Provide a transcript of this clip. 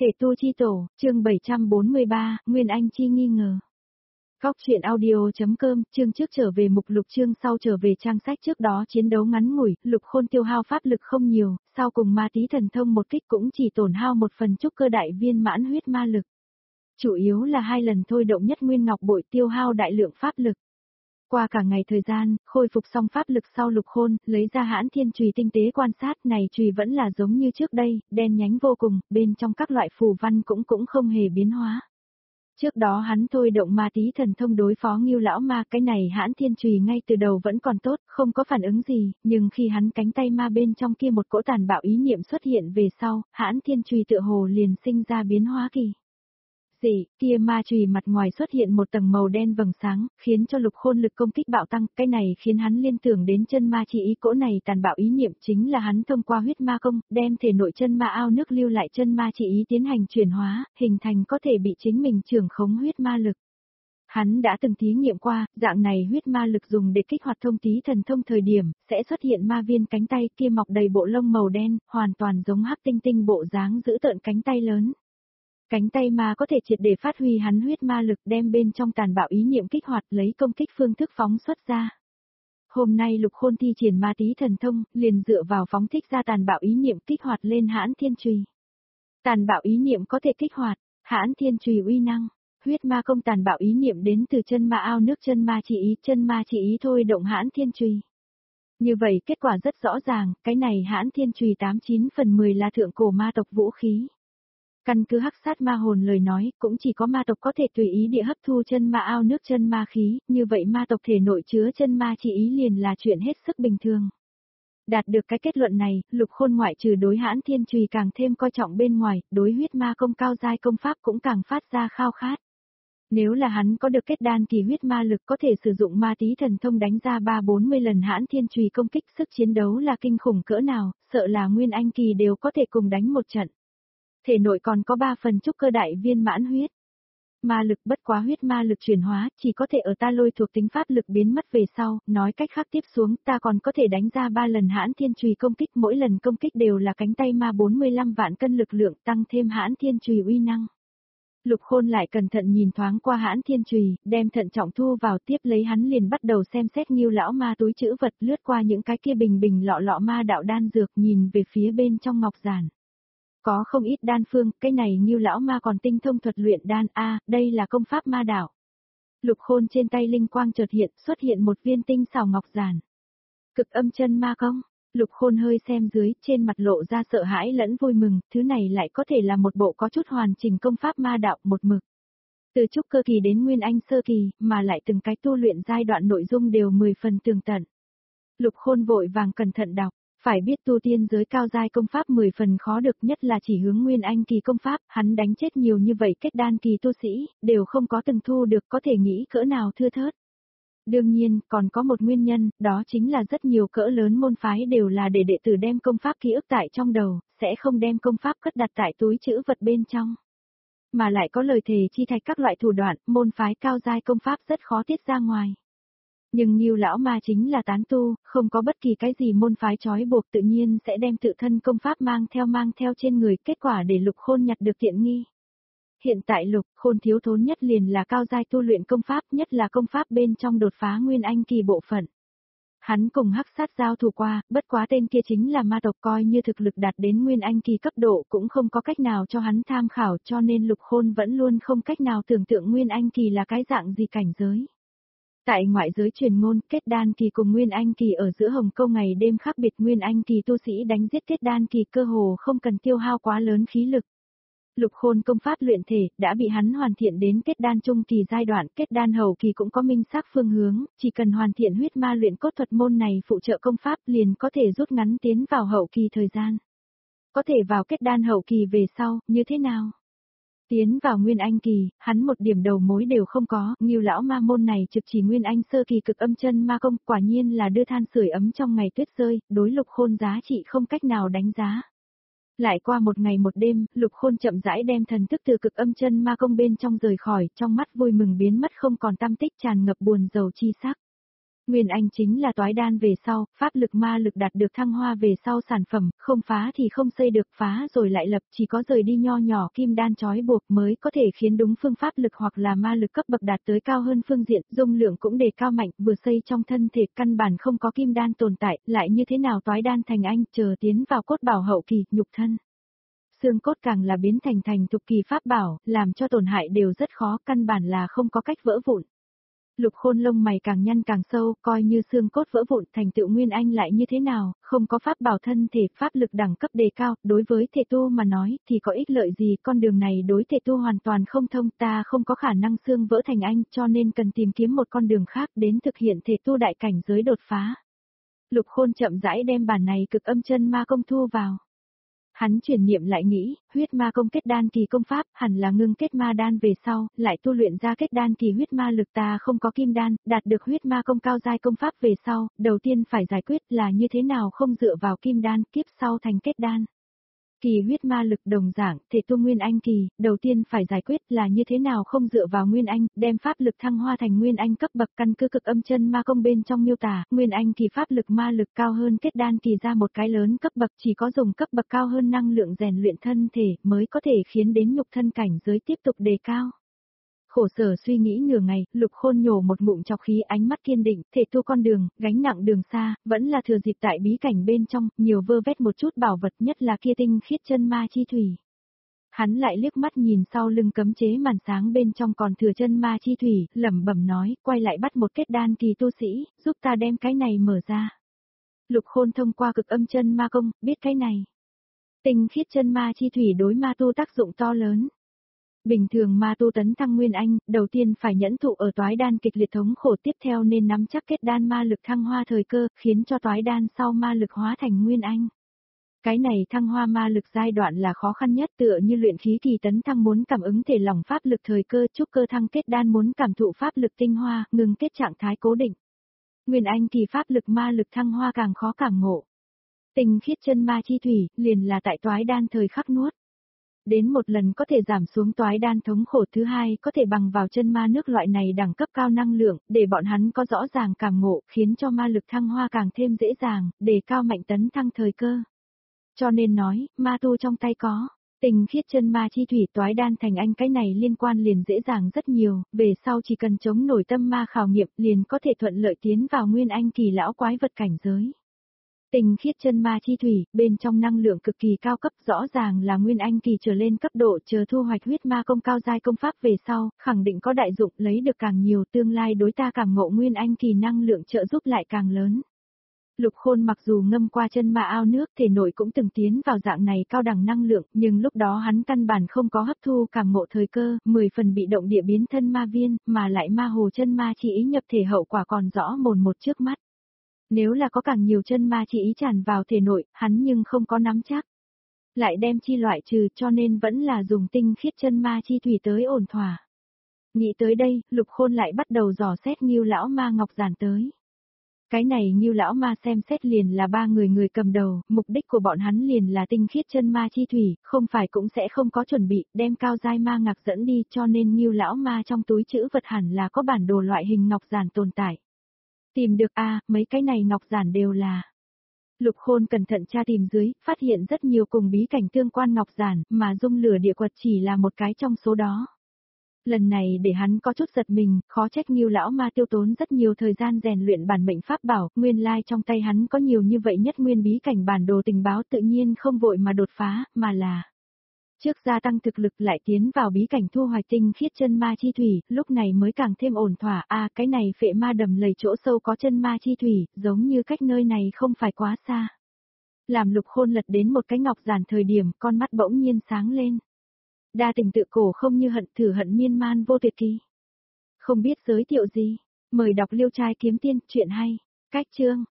Thể tu chi tổ, chương 743, Nguyên Anh chi nghi ngờ. Góc truyện audio.com, chương trước trở về mục lục, chương sau trở về trang sách. Trước đó chiến đấu ngắn ngủi, Lục Khôn tiêu hao pháp lực không nhiều, sau cùng ma tí thần thông một kích cũng chỉ tổn hao một phần trúc cơ đại viên mãn huyết ma lực. Chủ yếu là 2 lần thôi động nhất nguyên ngọc bội tiêu hao đại lượng pháp lực. Qua cả ngày thời gian, khôi phục xong pháp lực sau, Lục Khôn lấy ra Hãn Thiên Chùy tinh tế quan sát, này chùy vẫn là giống như trước đây, đen nhánh vô cùng, bên trong các loại phù văn cũng không hề biến hóa. Trước đó hắn thôi động ma tí thần thông đối phó Ngưu lão ma, cái này Hãn Thiên Chùy ngay từ đầu vẫn còn tốt, không có phản ứng gì, nhưng khi hắn cánh tay ma bên trong kia một cỗ tàn bạo ý niệm xuất hiện về sau, Hãn Thiên Chùy tựa hồ liền sinh ra biến hóa kỳ. Kia ma chùy mặt ngoài xuất hiện một tầng màu đen vầng sáng, khiến cho Lục Khôn lực công kích bạo tăng, cái này khiến hắn liên tưởng đến chân ma chi ý, cỗ này tàn bạo ý niệm chính là hắn thông qua huyết ma công, đem thể nội chân ma ao nước lưu lại chân ma chi ý tiến hành chuyển hóa, hình thành có thể bị chính mình trưởng khống huyết ma lực. Hắn đã từng thí nghiệm qua, dạng này huyết ma lực dùng để kích hoạt thông tí thần thông thời điểm, sẽ xuất hiện ma viên cánh tay kia mọc đầy bộ lông màu đen, hoàn toàn giống hắc tinh tinh bộ dáng giữ tợn cánh tay lớn. Cánh tay ma có thể triệt để phát huy hắn huyết ma lực, đem bên trong tàn bạo ý niệm kích hoạt, lấy công kích phương thức phóng xuất ra. Hôm nay Lục Khôn thi triển ma tí thần thông, liền dựa vào phóng thích ra tàn bạo ý niệm kích hoạt lên Hãn Thiên Chùy. Tàn bạo ý niệm có thể kích hoạt Hãn Thiên Chùy uy năng. Huyết ma công tàn bạo ý niệm đến từ chân ma ao nước, chân ma chỉ ý thôi động Hãn Thiên Chùy. Như vậy kết quả rất rõ ràng, cái này Hãn Thiên Chùy 89 phần 10 là thượng cổ ma tộc vũ khí. Căn cứ Hắc Sát Ma Hồn lời nói, cũng chỉ có ma tộc có thể tùy ý địa hấp thu chân ma ao nước, chân ma khí, như vậy ma tộc thể nội chứa chân ma chỉ ý liền là chuyện hết sức bình thường. Đạt được cái kết luận này, Lục Khôn ngoại trừ đối Hãn Thiên Chùy càng thêm coi trọng bên ngoài, đối huyết ma công cao giai công pháp cũng càng phát ra khao khát. Nếu là hắn có được kết đan kỳ huyết ma lực, có thể sử dụng ma tí thần thông đánh ra 3-40 lần Hãn Thiên Chùy công kích, sức chiến đấu là kinh khủng cỡ nào, sợ là Nguyên Anh kỳ đều có thể cùng đánh một trận. Thể nội còn có 3 phần trúc cơ đại viên mãn huyết ma lực, bất quá huyết ma lực chuyển hóa, chỉ có thể ở ta lôi thuộc tính pháp lực biến mất về sau, nói cách khác tiếp xuống, ta còn có thể đánh ra 3 lần Hãn Thiên Chùy công kích, mỗi lần công kích đều là cánh tay ma 45 vạn cân lực lượng, tăng thêm Hãn Thiên Chùy uy năng. Lục Khôn lại cẩn thận nhìn thoáng qua Hãn Thiên Chùy, đem thận trọng thu vào, tiếp lấy hắn liền bắt đầu xem xét Ngưu lão ma túi trữ vật, lướt qua những cái kia bình lọ ma đạo đan dược, nhìn về phía bên trong ngọc giản. Có không ít đan phương, cái này Ngưu lão ma còn tinh thông thuật luyện đan, đây là công pháp ma đạo. Lục Khôn trên tay linh quang chợt hiện, xuất hiện một viên tinh xảo ngọc giản. Cực âm chân ma công. Lục Khôn hơi xem dưới, trên mặt lộ ra sợ hãi lẫn vui mừng, thứ này lại có thể là một bộ có chút hoàn chỉnh công pháp ma đạo một mực. Từ trúc cơ kỳ đến Nguyên Anh sơ kỳ, mà lại từng cái tu luyện giai đoạn nội dung đều 10 phần tường tận. Lục Khôn vội vàng cẩn thận đọc. Phải biết tu tiên giới cao giai công pháp 10 phần khó được, nhất là chỉ hướng Nguyên Anh kỳ công pháp, hắn đánh chết nhiều như vậy kết đan kỳ tu sĩ, đều không có từng thu được, có thể nghĩ cỡ nào thưa thớt. Đương nhiên, còn có một nguyên nhân, đó chính là rất nhiều cỡ lớn môn phái đều là để đệ tử đem công pháp ký ức tại trong đầu, sẽ không đem công pháp cất đặt tại túi trữ vật bên trong. Mà lại có lời thề chi thạch các loại thủ đoạn, môn phái cao giai công pháp rất khó tiết ra ngoài. Nhưng Ngưu lão ma chính là tán tu, không có bất kỳ cái gì môn phái trói buộc, tự nhiên sẽ đem tự thân công pháp mang theo trên người, kết quả để Lục Khôn nhặt được tiện nghi. Hiện tại Lục Khôn thiếu thốn nhất liền là cao giai tu luyện công pháp, nhất là công pháp bên trong đột phá Nguyên Anh kỳ bộ phận. Hắn cùng Hắc Sát giao thủ qua, bất quá tên kia chính là ma tộc, coi như thực lực đạt đến Nguyên Anh kỳ cấp độ cũng không có cách nào cho hắn tham khảo, cho nên Lục Khôn vẫn luôn không cách nào tưởng tượng Nguyên Anh kỳ là cái dạng gì cảnh giới. Tại ngoại giới truyền ngôn, kết đan kỳ cùng Nguyên Anh kỳ ở giữa Hồng Câu ngày đêm khác biệt, Nguyên Anh kỳ tu sĩ đánh giết kết đan kỳ cơ hồ không cần tiêu hao quá lớn khí lực. Lục Khôn công pháp luyện thể đã bị hắn hoàn thiện đến kết đan trung kỳ giai đoạn, kết đan hậu kỳ cũng có minh xác phương hướng, chỉ cần hoàn thiện huyết ma luyện cốt thuật môn này phụ trợ công pháp liền có thể rút ngắn tiến vào hậu kỳ thời gian. Có thể vào kết đan hậu kỳ về sau, như thế nào? Tiến vào Nguyên Anh kỳ, hắn một điểm đầu mối đều không có, Ngưu lão ma môn này trực chỉ Nguyên Anh sơ kỳ cực âm chân ma công, quả nhiên là đưa than sưởi ấm trong ngày tuyết rơi, đối Lục Khôn giá trị không cách nào đánh giá. Lại qua một ngày một đêm, Lục Khôn chậm rãi đem thần thức từ cực âm chân ma công bên trong rời khỏi, trong mắt vui mừng biến mất không còn tăm tích, tràn ngập buồn rầu chi sắc. Nguyên Anh chính là toái đan về sau, pháp lực ma lực đạt được thăng hoa về sau sản phẩm, không phá thì không xây được, phá rồi lại lập, chỉ có rời đi nho nhỏ kim đan trói buộc mới có thể khiến đúng phương pháp lực hoặc là ma lực cấp bậc đạt tới cao hơn phương diện, dung lượng cũng đề cao mạnh, vừa xây trong thân thể căn bản không có kim đan tồn tại, lại như thế nào toái đan thành anh, chờ tiến vào cốt bảo hậu kỳ, nhục thân. Xương cốt càng là biến thành thục kỳ pháp bảo, làm cho tổn hại đều rất khó, căn bản là không có cách vỡ vụn. Lục Khôn lông mày càng nhăn càng sâu, coi như xương cốt vỡ vụn thành tựu Nguyên Anh lại như thế nào, không có pháp bảo thân thể, pháp lực đẳng cấp đề cao, đối với thể tu mà nói thì có ích lợi gì, con đường này đối thể tu hoàn toàn không thông, ta không có khả năng xương vỡ thành anh, cho nên cần tìm kiếm một con đường khác đến thực hiện thể tu đại cảnh giới đột phá. Lục Khôn chậm rãi đem bản này cực âm chân ma công thu vào. Hắn chuyển niệm lại nghĩ, huyết ma công kết đan kỳ công pháp, hẳn là ngưng kết ma đan về sau, lại tu luyện ra kết đan kỳ huyết ma lực, ta không có kim đan, đạt được huyết ma công cao giai công pháp về sau, đầu tiên phải giải quyết là như thế nào không dựa vào kim đan, kiếp sau thành kết đan. Kỳ huyết ma lực đồng dạng, thể tu Nguyên Anh kỳ, đầu tiên phải giải quyết là như thế nào không dựa vào Nguyên Anh, đem pháp lực thăng hoa thành Nguyên Anh cấp bậc, căn cứ cực âm chân ma công bên trong miêu tả, Nguyên Anh kỳ pháp lực ma lực cao hơn kết đan kỳ ra một cái lớn cấp bậc, chỉ có dùng cấp bậc cao hơn năng lượng rèn luyện thân thể mới có thể khiến đến nhục thân cảnh giới tiếp tục đề cao. Khổ sở suy nghĩ nửa ngày, Lục Khôn nhổ một ngụm chọc khí, ánh mắt kiên định, thể tu con đường, gánh nặng đường xa, vẫn là thừa dịp tại bí cảnh bên trong, nhiều vơ vét một chút bảo vật, nhất là kia tinh khiết chân ma chi thủy. Hắn lại liếc mắt nhìn sau lưng cấm chế màn sáng bên trong còn thừa chân ma chi thủy, lẩm bẩm nói, quay lại bắt một kết đan kỳ tu sĩ, giúp ta đem cái này mở ra. Lục Khôn thông qua cực âm chân ma công, biết cái này. Tinh khiết chân ma chi thủy đối ma tu tác dụng to lớn. Bình thường ma tu tấn thăng Nguyên Anh, đầu tiên phải nhẫn thụ ở toái đan kịch liệt thống khổ, tiếp theo nên nắm chắc kết đan ma lực thăng hoa thời cơ, khiến cho toái đan sau ma lực hóa thành Nguyên Anh. Cái này thăng hoa ma lực giai đoạn là khó khăn nhất, tựa như luyện khí kỳ tấn thăng muốn cảm ứng thể lỏng pháp lực thời cơ, trúc cơ thăng kết đan muốn cảm thụ pháp lực tinh hoa, ngừng kết trạng thái cố định. Nguyên Anh kỳ pháp lực ma lực thăng hoa càng khó cảm ngộ. Tinh khiết chân ma chi thủy, liền là tại toái đan thời khắc nuốt. Đến một lần có thể giảm xuống toái đan thống khổ, thứ hai có thể bằng vào chân ma nước loại này đẳng cấp cao năng lượng, để bọn hắn có rõ ràng cảm ngộ, khiến cho ma lực thăng hoa càng thêm dễ dàng, để cao mạnh tấn thăng thời cơ. Cho nên nói, ma tu trong tay có, tinh khiết chân ma chi thủy toái đan thành anh, cái này liên quan liền dễ dàng rất nhiều, về sau chỉ cần chống nổi tâm ma khảo nghiệm liền có thể thuận lợi tiến vào Nguyên Anh kỳ lão quái vật cảnh giới. Tinh khiết chân ma chi thủy, bên trong năng lượng cực kỳ cao cấp, rõ ràng là Nguyên Anh kỳ trở lên cấp độ, chờ thu hoạch huyết ma công cao giai công pháp về sau, khẳng định có đại dụng, lấy được càng nhiều, tương lai đối ta cảm ngộ Nguyên Anh kỳ năng lượng trợ giúp lại càng lớn. Lục Khôn mặc dù ngâm qua chân ma ao nước, thể nội cũng từng tiến vào dạng này cao đẳng năng lượng, nhưng lúc đó hắn căn bản không có hấp thu cảm ngộ thời cơ, 10 phần bị động địa biến thân ma viên, mà lại ma hồ chân ma chi ý nhập thể hậu quả còn rõ mồn một trước mắt. Nếu là có càng nhiều chân ma chi ý tràn vào thể nội, hắn nhưng không có nắm chắc. Lại đem chi loại trừ, cho nên vẫn là dùng tinh khiết chân ma chi thủy tới ổn thỏa. Nghĩ tới đây, Lục Khôn lại bắt đầu dò xét Ngưu lão ma ngọc giản tới. Cái này Ngưu lão ma xem xét liền là ba người cầm đầu, mục đích của bọn hắn liền là tinh khiết chân ma chi thủy, không phải cũng sẽ không có chuẩn bị, đem cao giai ma ngọc dẫn đi, cho nên Ngưu lão ma trong túi trữ vật hẳn là có bản đồ loại hình ngọc giản tồn tại. Tìm được mấy cái này ngọc giản đều là. Lục Khôn cẩn thận tra tìm dưới, phát hiện rất nhiều cùng bí cảnh tương quan ngọc giản, mà dung lửa địa quật chỉ là một cái trong số đó. Lần này để hắn có chút giật mình, khó trách Ngưu lão ma tiêu tốn rất nhiều thời gian rèn luyện bản mệnh pháp bảo, nguyên lai trong tay hắn có nhiều như vậy nhất nguyên bí cảnh bản đồ tình báo, tự nhiên không vội mà đột phá, mà là trước gia tăng thực lực lại tiến vào bí cảnh thu hoạch tinh khiết chân ma chi thủy, lúc này mới càng thêm ổn thỏa. Cái này phệ ma đầm lầy chỗ sâu có chân ma chi thủy, giống như cách nơi này không phải quá xa. Làm Lục Khôn lật đến một cái ngọc giản thời điểm, con mắt bỗng nhiên sáng lên. Đa tình tự cổ không như hận, thử hận miên man vô tuyệt kỳ. Không biết giới thiệu gì, mời đọc Liêu Trai Kiếm Tiên, chuyện hay. Cách chương